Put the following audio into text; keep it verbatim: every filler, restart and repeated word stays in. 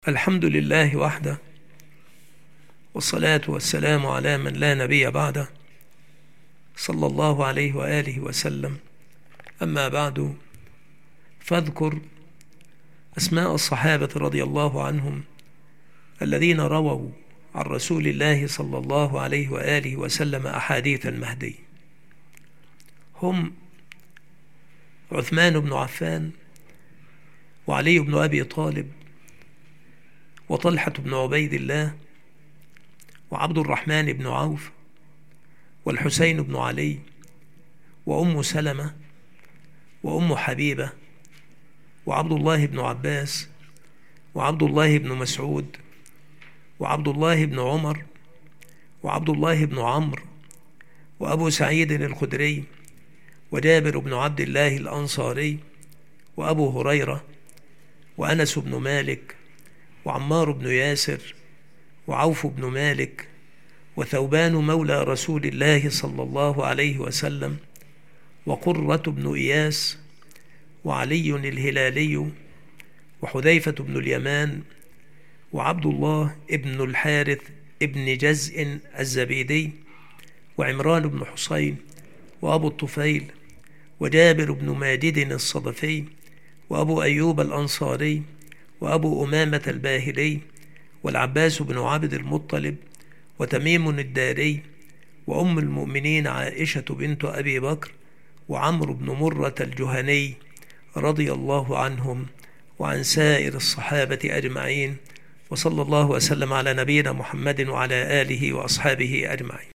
الحمد لله وحده، والصلاة والسلام على من لا نبي بعده، صلى الله عليه وآله وسلم. أما بعد، فاذكر أسماء الصحابة رضي الله عنهم الذين رووا عن رسول الله صلى الله عليه وآله وسلم أحاديث المهدي. هم عثمان بن عفان، وعلي بن أبي طالب، وطلحة بن عبيد الله، وعبد الرحمن بن عوف، والحسين بن علي، وأم سلمة، وأم حبيبة، وعبد الله بن عباس، وعبد الله بن مسعود، وعبد الله بن عمر، وعبد الله بن عمرو، وأبو سعيد الخدري، وجابر بن عبد الله الأنصاري، وأبو هريرة، وأنس بن مالك، وعمار بن ياسر، وعوف بن مالك، وثوبان مولى رسول الله صلى الله عليه وسلم، وقرة بن إياس، وعلي الهلالي، وحذيفة بن اليمان، وعبد الله ابن الحارث ابن جزء الزبيدي، وعمران بن حسين، وأبو الطفيل، وجابر بن ماجد الصدفي، وأبو أيوب الأنصاري، وأبو أمامة الباهلي، والعباس بن عبد المطلب، وتميم الداري، وأم المؤمنين عائشة بنت أبي بكر، وعمرو بن مرة الجهني، رضي الله عنهم وعن سائر الصحابة أجمعين. وصلى الله وسلم على نبينا محمد وعلى آله وأصحابه أجمعين.